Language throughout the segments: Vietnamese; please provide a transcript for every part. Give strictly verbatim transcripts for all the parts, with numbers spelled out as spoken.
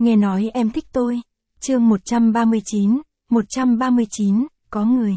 Nghe nói em thích tôi. Chương một trăm ba mươi chín, một trăm ba mươi chín, có người.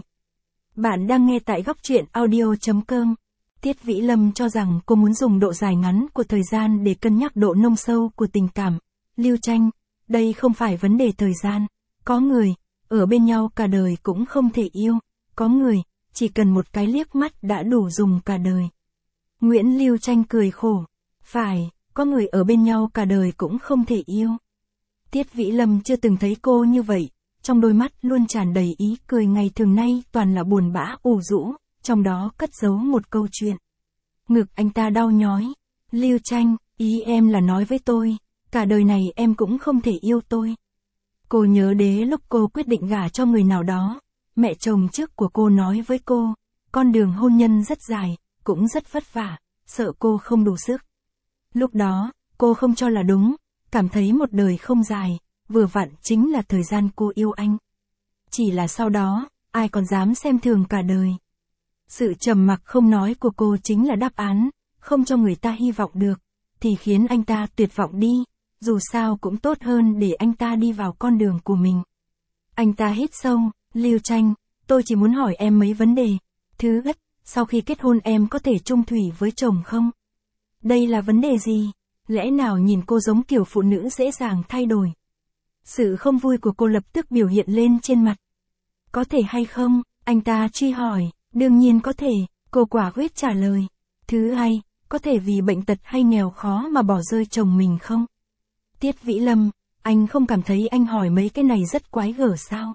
Bạn đang nghe tại góc truyện audio chấm com. Tiết Vĩ Lâm cho rằng cô muốn dùng độ dài ngắn của thời gian để cân nhắc độ nông sâu của tình cảm. Lưu Tranh, đây không phải vấn đề thời gian. Có người, ở bên nhau cả đời cũng không thể yêu. Có người, chỉ cần một cái liếc mắt đã đủ dùng cả đời. Nguyễn Lưu Tranh cười khổ. Phải, có người ở bên nhau cả đời cũng không thể yêu. Tiết Vĩ Lâm chưa từng thấy cô như vậy, trong đôi mắt luôn tràn đầy ý cười ngày thường nay toàn là buồn bã ủ rũ, trong đó cất giấu một câu chuyện. Ngực anh ta đau nhói. Lưu Tranh, ý em là nói với tôi, cả đời này em cũng không thể yêu tôi. Cô nhớ đến lúc cô quyết định gả cho người nào đó, mẹ chồng trước của cô nói với cô, con đường hôn nhân rất dài, cũng rất vất vả, sợ cô không đủ sức. Lúc đó, cô không cho là đúng, cảm thấy một đời không dài, vừa vặn chính là thời gian cô yêu anh. Chỉ là sau đó, ai còn dám xem thường cả đời. Sự trầm mặc không nói của cô chính là đáp án, không cho người ta hy vọng được, thì khiến anh ta tuyệt vọng đi, dù sao cũng tốt hơn để anh ta đi vào con đường của mình. Anh ta hít sâu, Lưu Tranh, tôi chỉ muốn hỏi em mấy vấn đề. Thứ nhất, sau khi kết hôn em có thể chung thủy với chồng không? Đây là vấn đề gì? Lẽ nào nhìn cô giống kiểu phụ nữ dễ dàng thay đổi? Sự không vui của cô lập tức biểu hiện lên trên mặt. Có thể hay không? Anh ta truy hỏi. Đương nhiên có thể, cô quả quyết trả lời. Thứ hai, có thể vì bệnh tật hay nghèo khó mà bỏ rơi chồng mình không? Tiết Vĩ Lâm, anh không cảm thấy anh hỏi mấy cái này rất quái gở sao?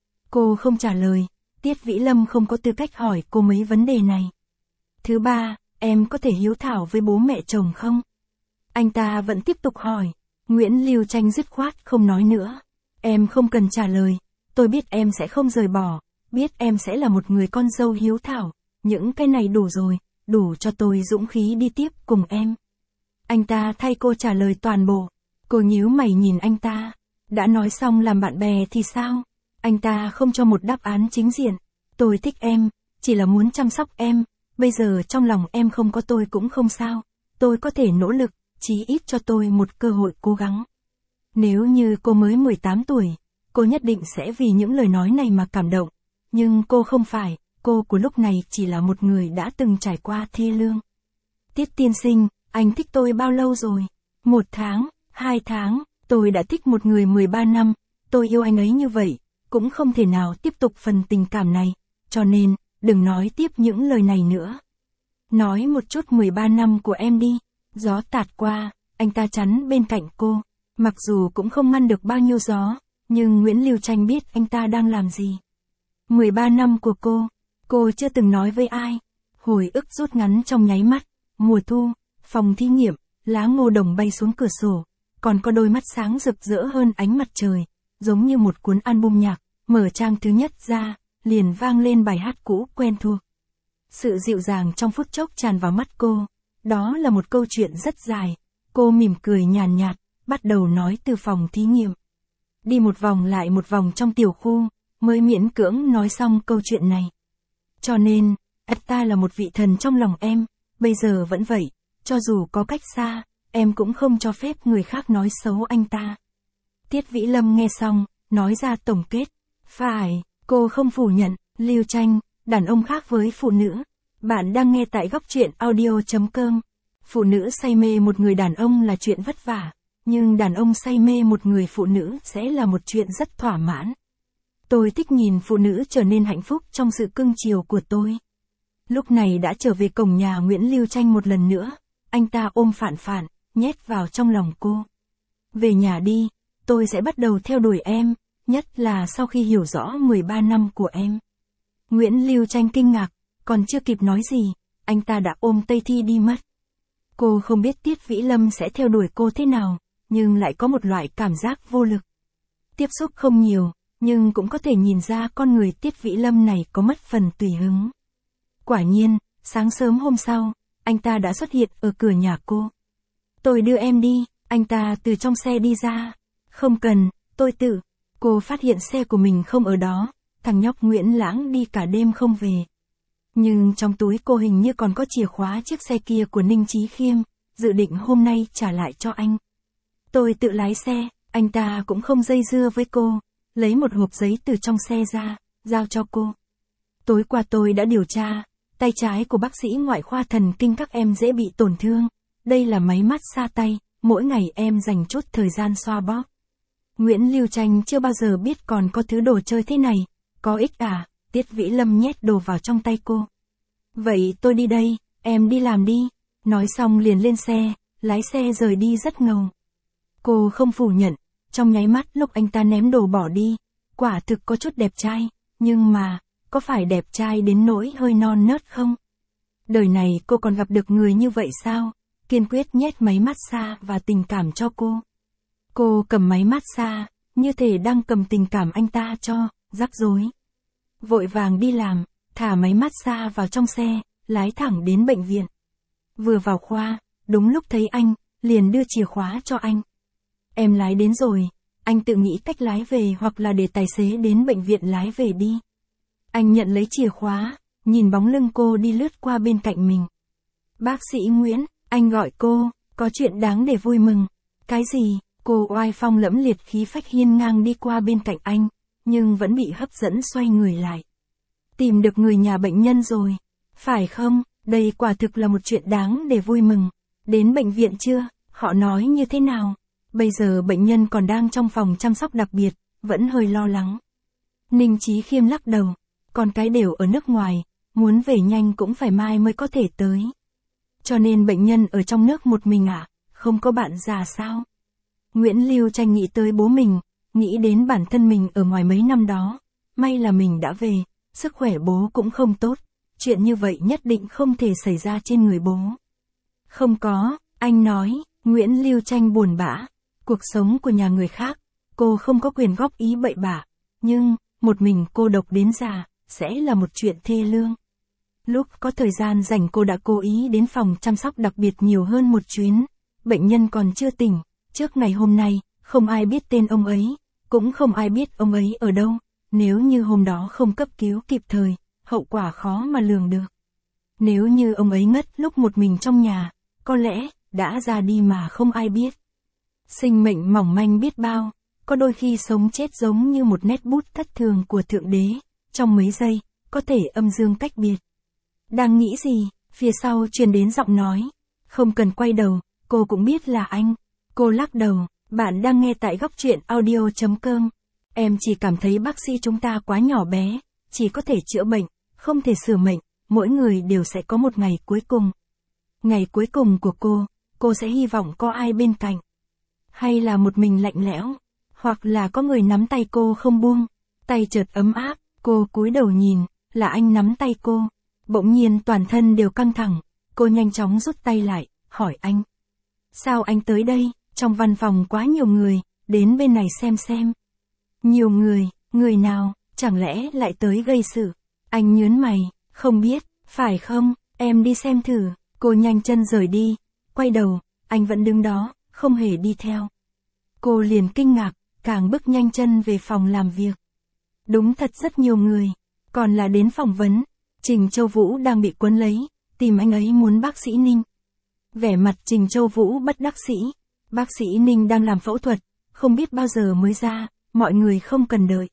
Cô không trả lời, Tiết Vĩ Lâm không có tư cách hỏi cô mấy vấn đề này. Thứ ba, em có thể hiếu thảo với bố mẹ chồng không? Anh ta vẫn tiếp tục hỏi. Nguyễn Lưu Tranh dứt khoát không nói nữa. Em không cần trả lời, tôi biết em sẽ không rời bỏ, biết em sẽ là một người con dâu hiếu thảo, những cái này đủ rồi, đủ cho tôi dũng khí đi tiếp cùng em. Anh ta thay cô trả lời toàn bộ. Cô nhíu mày nhìn anh ta. Đã nói xong làm bạn bè thì sao? Anh ta không cho một đáp án chính diện. Tôi thích em, chỉ là muốn chăm sóc em, bây giờ trong lòng em không có tôi cũng không sao, tôi có thể nỗ lực, chí ít cho tôi một cơ hội cố gắng. Nếu như cô mới mười tám tuổi, cô nhất định sẽ vì những lời nói này mà cảm động, nhưng cô không phải, cô của lúc này chỉ là một người đã từng trải qua thê lương. Tiết tiên sinh, anh thích tôi bao lâu rồi? Một tháng, hai tháng, tôi đã thích một người mười ba năm, tôi yêu anh ấy như vậy, cũng không thể nào tiếp tục phần tình cảm này, cho nên, đừng nói tiếp những lời này nữa. Nói một chút mười ba năm của em đi. Gió tạt qua, anh ta chắn bên cạnh cô, mặc dù cũng không ngăn được bao nhiêu gió, nhưng Nguyễn Lưu Tranh biết anh ta đang làm gì. mười ba năm của cô, cô chưa từng nói với ai. Hồi ức rút ngắn trong nháy mắt, mùa thu, phòng thí nghiệm, lá ngô đồng bay xuống cửa sổ, còn có đôi mắt sáng rực rỡ hơn ánh mặt trời, giống như một cuốn album nhạc, mở trang thứ nhất ra, liền vang lên bài hát cũ quen thuộc. Sự dịu dàng trong phút chốc tràn vào mắt cô. Đó là một câu chuyện rất dài. Cô mỉm cười nhàn nhạt, bắt đầu nói từ phòng thí nghiệm. Đi một vòng lại một vòng trong tiểu khu, mới miễn cưỡng nói xong câu chuyện này. Cho nên, anh ta là một vị thần trong lòng em, bây giờ vẫn vậy, cho dù có cách xa, em cũng không cho phép người khác nói xấu anh ta. Tiết Vĩ Lâm nghe xong, nói ra tổng kết. Phải, cô không phủ nhận, Lưu Tranh, đàn ông khác với phụ nữ. Bạn đang nghe tại góc truyện audio chấm com. Phụ nữ say mê một người đàn ông là chuyện vất vả, nhưng đàn ông say mê một người phụ nữ sẽ là một chuyện rất thỏa mãn. Tôi thích nhìn phụ nữ trở nên hạnh phúc trong sự cưng chiều của tôi. Lúc này đã trở về cổng nhà Nguyễn Lưu Tranh một lần nữa, anh ta ôm Phản Phản, nhét vào trong lòng cô. Về nhà đi, tôi sẽ bắt đầu theo đuổi em, nhất là sau khi hiểu rõ mười ba năm của em. Nguyễn Lưu Tranh kinh ngạc. Còn chưa kịp nói gì, anh ta đã ôm Tây Thi đi mất. Cô không biết Tiết Vĩ Lâm sẽ theo đuổi cô thế nào, nhưng lại có một loại cảm giác vô lực. Tiếp xúc không nhiều, nhưng cũng có thể nhìn ra con người Tiết Vĩ Lâm này có mất phần tùy hứng. Quả nhiên, sáng sớm hôm sau, anh ta đã xuất hiện ở cửa nhà cô. Tôi đưa em đi, anh ta từ trong xe đi ra. Không cần, tôi tự. Cô phát hiện xe của mình không ở đó, thằng nhóc Nguyễn Lãng đi cả đêm không về. Nhưng trong túi cô hình như còn có chìa khóa chiếc xe kia của Ninh Chí Khiêm, dự định hôm nay trả lại cho anh. Tôi tự lái xe, Anh ta cũng không dây dưa với cô, lấy một hộp giấy từ trong xe ra, giao cho cô. Tối qua tôi đã điều tra, tay trái của bác sĩ ngoại khoa thần kinh các em dễ bị tổn thương. Đây là máy massage tay, mỗi ngày em dành chút thời gian xoa bóp. Nguyễn Lưu Tranh chưa bao giờ biết còn có thứ đồ chơi thế này, có ích à, Tiết Vĩ Lâm nhét đồ vào trong tay cô. Vậy tôi đi đây, em đi làm đi, nói xong liền lên xe, lái xe rời đi rất ngầu. Cô không phủ nhận, trong nháy mắt lúc anh ta ném đồ bỏ đi, quả thực có chút đẹp trai, nhưng mà, có phải đẹp trai đến nỗi hơi non nớt không? Đời này cô còn gặp được người như vậy sao? Kiên quyết nhét máy massage và tình cảm cho cô. Cô cầm máy massage, như thể đang cầm tình cảm anh ta cho, rắc rối. Vội vàng đi làm, thả máy massage vào trong xe, lái thẳng đến bệnh viện. Vừa vào khoa, đúng lúc thấy anh, liền đưa chìa khóa cho anh. Em lái đến rồi, anh tự nghĩ cách lái về hoặc là để tài xế đến bệnh viện lái về đi. Anh nhận lấy chìa khóa, nhìn bóng lưng cô đi lướt qua bên cạnh mình. Bác sĩ Nguyễn, anh gọi cô, có chuyện đáng để vui mừng. Cái gì? Cô oai phong lẫm liệt khí phách hiên ngang đi qua bên cạnh anh, nhưng vẫn bị hấp dẫn xoay người lại. Tìm được người nhà bệnh nhân rồi, phải không? Đây quả thực là một chuyện đáng để vui mừng. Đến bệnh viện chưa? Họ nói như thế nào? Bây giờ bệnh nhân còn đang trong phòng chăm sóc đặc biệt, vẫn hơi lo lắng. Ninh Chí Khiêm lắc đầu, con cái đều ở nước ngoài, muốn về nhanh cũng phải mai mới có thể tới. Cho nên bệnh nhân ở trong nước một mình à, không có bạn già sao? Nguyễn Lưu Tranh nghĩ tới bố mình, nghĩ đến bản thân mình ở ngoài mấy năm đó. May là mình đã về, sức khỏe bố cũng không tốt. Chuyện như vậy nhất định không thể xảy ra trên người bố. Không có, anh nói, Nguyễn Lưu Tranh buồn bã. Cuộc sống của nhà người khác, cô không có quyền góp ý bậy bạ. Nhưng, một mình cô độc đến già, sẽ là một chuyện thê lương. Lúc có thời gian rảnh cô đã cố ý đến phòng chăm sóc đặc biệt nhiều hơn một chuyến. Bệnh nhân còn chưa tỉnh, trước ngày hôm nay, không ai biết tên ông ấy, cũng không ai biết ông ấy ở đâu. Nếu như hôm đó không cấp cứu kịp thời, hậu quả khó mà lường được. Nếu như ông ấy ngất lúc một mình trong nhà, có lẽ, đã ra đi mà không ai biết. Sinh mệnh mỏng manh biết bao, có đôi khi sống chết giống như một nét bút thất thường của Thượng Đế, trong mấy giây, có thể âm dương cách biệt. Đang nghĩ gì, phía sau truyền đến giọng nói, không cần quay đầu, cô cũng biết là anh. Cô lắc đầu, bạn đang nghe tại góc truyện audio chấm com. Em chỉ cảm thấy bác sĩ chúng ta quá nhỏ bé, chỉ có thể chữa bệnh, không thể sửa mệnh, mỗi người đều sẽ có một ngày cuối cùng. Ngày cuối cùng của cô, cô sẽ hy vọng có ai bên cạnh. Hay là một mình lạnh lẽo, hoặc là có người nắm tay cô không buông, tay chợt ấm áp, cô cúi đầu nhìn, là anh nắm tay cô. Bỗng nhiên toàn thân đều căng thẳng, cô nhanh chóng rút tay lại, hỏi anh. Sao anh tới đây, trong văn phòng quá nhiều người, đến bên này xem xem. Nhiều người, người nào, chẳng lẽ lại tới gây sự. Anh nhớn mày, không biết, phải không, em đi xem thử. Cô nhanh chân rời đi, quay đầu, anh vẫn đứng đó, không hề đi theo. Cô liền kinh ngạc, càng bước nhanh chân về phòng làm việc. Đúng thật rất nhiều người, còn là đến phỏng vấn. Trình Châu Vũ đang bị quấn lấy, tìm anh ấy muốn bác sĩ Ninh. Vẻ mặt Trình Châu Vũ bất đắc sĩ, bác sĩ Ninh đang làm phẫu thuật, không biết bao giờ mới ra, mọi người không cần đợi.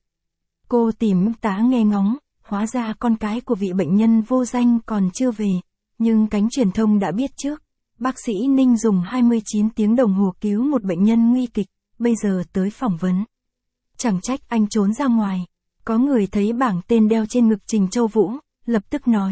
Cô tìm tá nghe ngóng, hóa ra con cái của vị bệnh nhân vô danh còn chưa về, nhưng cánh truyền thông đã biết trước. Bác sĩ Ninh dùng hai mươi chín tiếng đồng hồ cứu một bệnh nhân nguy kịch, bây giờ tới phỏng vấn. Chẳng trách anh trốn ra ngoài, có người thấy bảng tên đeo trên ngực Trình Châu Vũ, lập tức nói.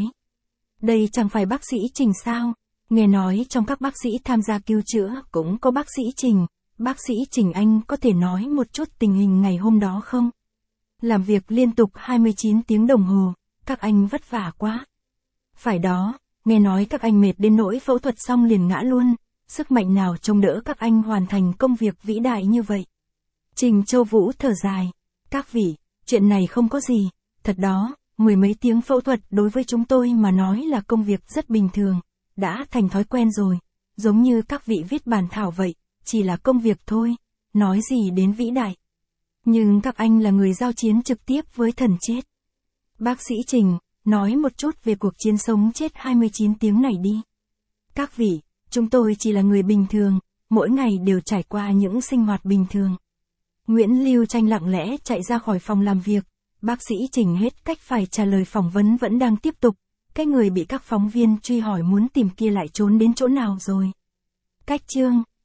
Đây chẳng phải bác sĩ Trình sao? Nghe nói trong các bác sĩ tham gia cứu chữa cũng có bác sĩ Trình. Bác sĩ Trình anh có thể nói một chút tình hình ngày hôm đó không? Làm việc liên tục hai mươi chín tiếng đồng hồ, các anh vất vả quá. Phải đó, nghe nói các anh mệt đến nỗi phẫu thuật xong liền ngã luôn. Sức mạnh nào trông đỡ các anh hoàn thành công việc vĩ đại như vậy? Trình Châu Vũ thở dài. Các vị, chuyện này không có gì, thật đó. Mười mấy tiếng phẫu thuật đối với chúng tôi mà nói là công việc rất bình thường, đã thành thói quen rồi, giống như các vị viết bản thảo vậy, chỉ là công việc thôi, nói gì đến vĩ đại. Nhưng các anh là người giao chiến trực tiếp với thần chết. Bác sĩ Trình, nói một chút về cuộc chiến sống chết hai mươi chín tiếng này đi. Các vị, chúng tôi chỉ là người bình thường, mỗi ngày đều trải qua những sinh hoạt bình thường. Nguyễn Lưu Tranh lặng lẽ chạy ra khỏi phòng làm việc. Bác sĩ Trình hết cách phải trả lời phỏng vấn vẫn đang tiếp tục. Cái người bị các phóng viên truy hỏi muốn tìm kia lại trốn đến chỗ nào rồi? Cách chương